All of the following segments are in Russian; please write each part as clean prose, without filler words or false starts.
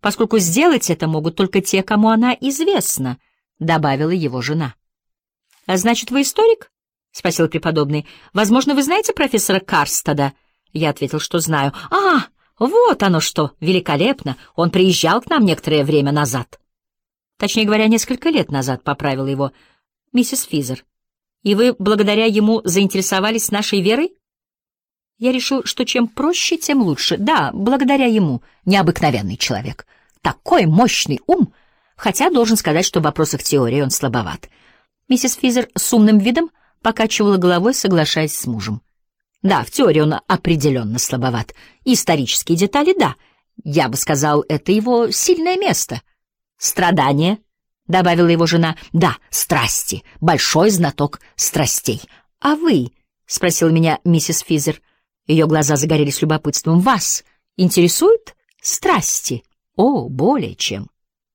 поскольку сделать это могут только те, кому она известна, — добавила его жена. — А значит, вы историк? — спросил преподобный. — Возможно, вы знаете профессора Карстада? Я ответил, что знаю. — А, вот оно что! Великолепно! Он приезжал к нам некоторое время назад. Точнее говоря, несколько лет назад, — поправила его миссис Физер. — И вы благодаря ему заинтересовались нашей верой? Я решил, что чем проще, тем лучше. Да, благодаря ему. Необыкновенный человек. Такой мощный ум! Хотя должен сказать, что в вопросах теории он слабоват. Миссис Физер с умным видом покачивала головой, соглашаясь с мужем. Да, в теории он определенно слабоват. Исторические детали, да. Я бы сказал, это его сильное место. Страдания, — добавила его жена. Да, страсти. Большой знаток страстей. А вы, — спросила меня миссис Физер, — ее глаза загорелись любопытством. Вас интересуют страсти? О, более чем.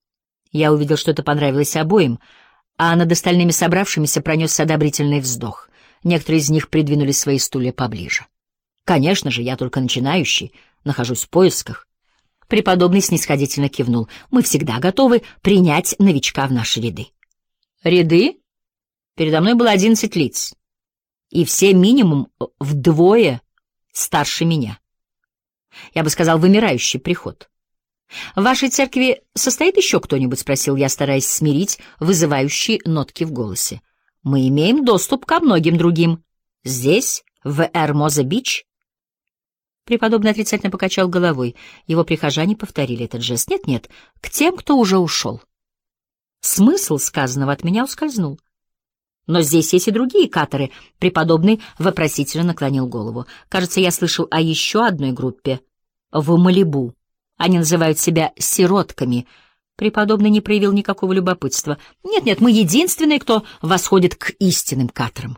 Я увидел, что это понравилось обоим, а над остальными собравшимися пронесся одобрительный вздох. Некоторые из них придвинули свои стулья поближе. Конечно же, я только начинающий, нахожусь в поисках. Преподобный снисходительно кивнул. Мы всегда готовы принять новичка в наши ряды. Ряды? Передо мной было 11 лиц, и все минимум вдвое старше меня. Я бы сказал, вымирающий приход. «В вашей церкви состоит еще кто-нибудь?» — спросил я, стараясь смирить вызывающие нотки в голосе. «Мы имеем доступ ко многим другим. Здесь, в Эрмоза-Бич?» Преподобный отрицательно покачал головой. Его прихожане повторили этот жест. «Нет-нет, к тем, кто уже ушел». Смысл сказанного от меня ускользнул. «Но здесь есть и другие каторы», — преподобный вопросительно наклонил голову. «Кажется, я слышал о еще одной группе. В Малибу. Они называют себя сиротками». Преподобный не проявил никакого любопытства. «Нет-нет, мы единственные, кто восходит к истинным каторам».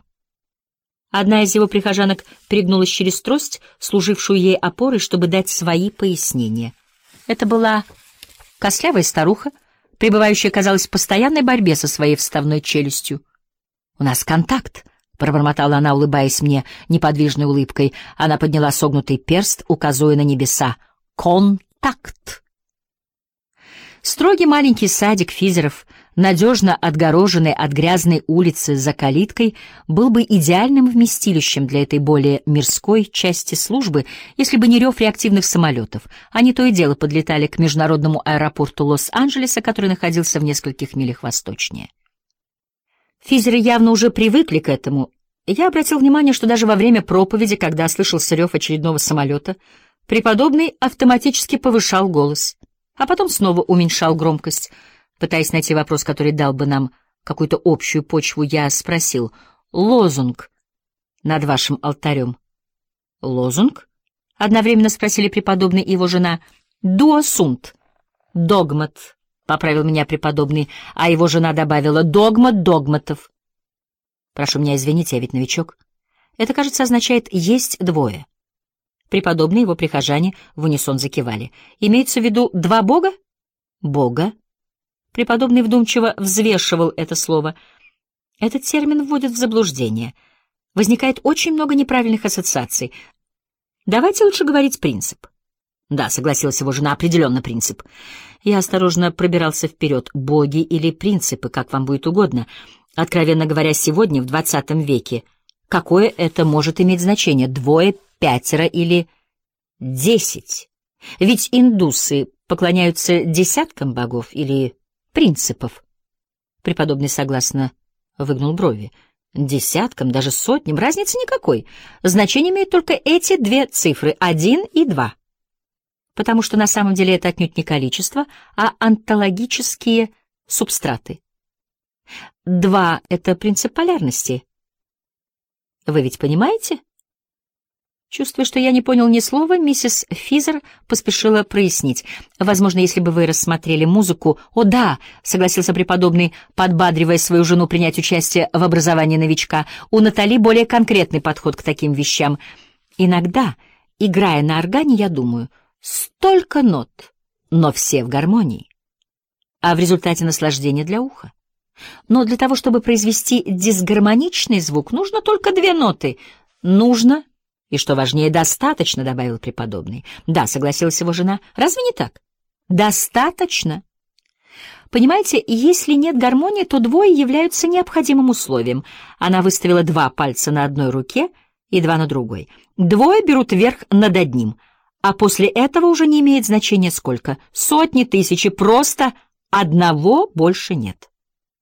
Одна из его прихожанок перегнулась через трость, служившую ей опорой, чтобы дать свои пояснения. Это была костлявая старуха, пребывающая, казалось, в постоянной борьбе со своей вставной челюстью. «У нас контакт», — пробормотала она, улыбаясь мне неподвижной улыбкой. Она подняла согнутый перст, указывая на небеса. «Контакт». Строгий маленький садик Физеров, надежно отгороженный от грязной улицы за калиткой, был бы идеальным вместилищем для этой более мирской части службы, если бы не рев реактивных самолетов. Они то и дело подлетали к международному аэропорту Лос-Анджелеса, который находился в нескольких милях восточнее. Физеры явно уже привыкли к этому. Я обратил внимание, что даже во время проповеди, когда слышался рев очередного самолета, преподобный автоматически повышал голос, а потом снова уменьшал громкость. Пытаясь найти вопрос, который дал бы нам какую-то общую почву, я спросил: «Лозунг над вашим алтарем?» «Лозунг?» — одновременно спросили преподобный и его жена. «Дуа сунт» — догмат, — поправил меня преподобный, а его жена добавила: «Догмат догматов». Прошу меня извинить, я ведь новичок. Это, кажется, означает «есть двое». Преподобные и его прихожане в унисон закивали. Имеется в виду два бога? Бога. Преподобный вдумчиво взвешивал это слово. Этот термин вводит в заблуждение. Возникает очень много неправильных ассоциаций. Давайте лучше говорить принцип. Да, согласилась его жена, определенно принцип. Я осторожно пробирался вперед. Боги или принципы, как вам будет угодно. Откровенно говоря, сегодня, в 20 веке, какое это может иметь значение? Двое, пятеро или 10? Ведь индусы поклоняются десяткам богов или принципов. Преподобный согласно выгнул брови. Десяткам, даже сотням, разницы никакой. Значение имеют только эти две цифры — 1 и 2. Потому что на самом деле это отнюдь не количество, а онтологические субстраты. 2 — это принцип полярности. Вы ведь понимаете? Чувствуя, что я не понял ни слова, миссис Физер поспешила прояснить. Возможно, если бы вы рассмотрели музыку... О, да, согласился преподобный, подбадривая свою жену принять участие в образовании новичка. У Натали более конкретный подход к таким вещам. Иногда, играя на органе, я думаю, столько нот, но все в гармонии. А в результате наслаждение для уха. Но для того, чтобы произвести дисгармоничный звук, нужно только 2 ноты. Нужно... И что важнее, достаточно, — добавил преподобный. Да, согласилась его жена. Разве не так? Достаточно. Понимаете, если нет гармонии, то двое являются необходимым условием. Она выставила 2 пальца на одной руке и 2 на другой. Двое берут верх над одним, а после этого уже не имеет значения сколько. Сотни, тысячи, просто одного больше нет.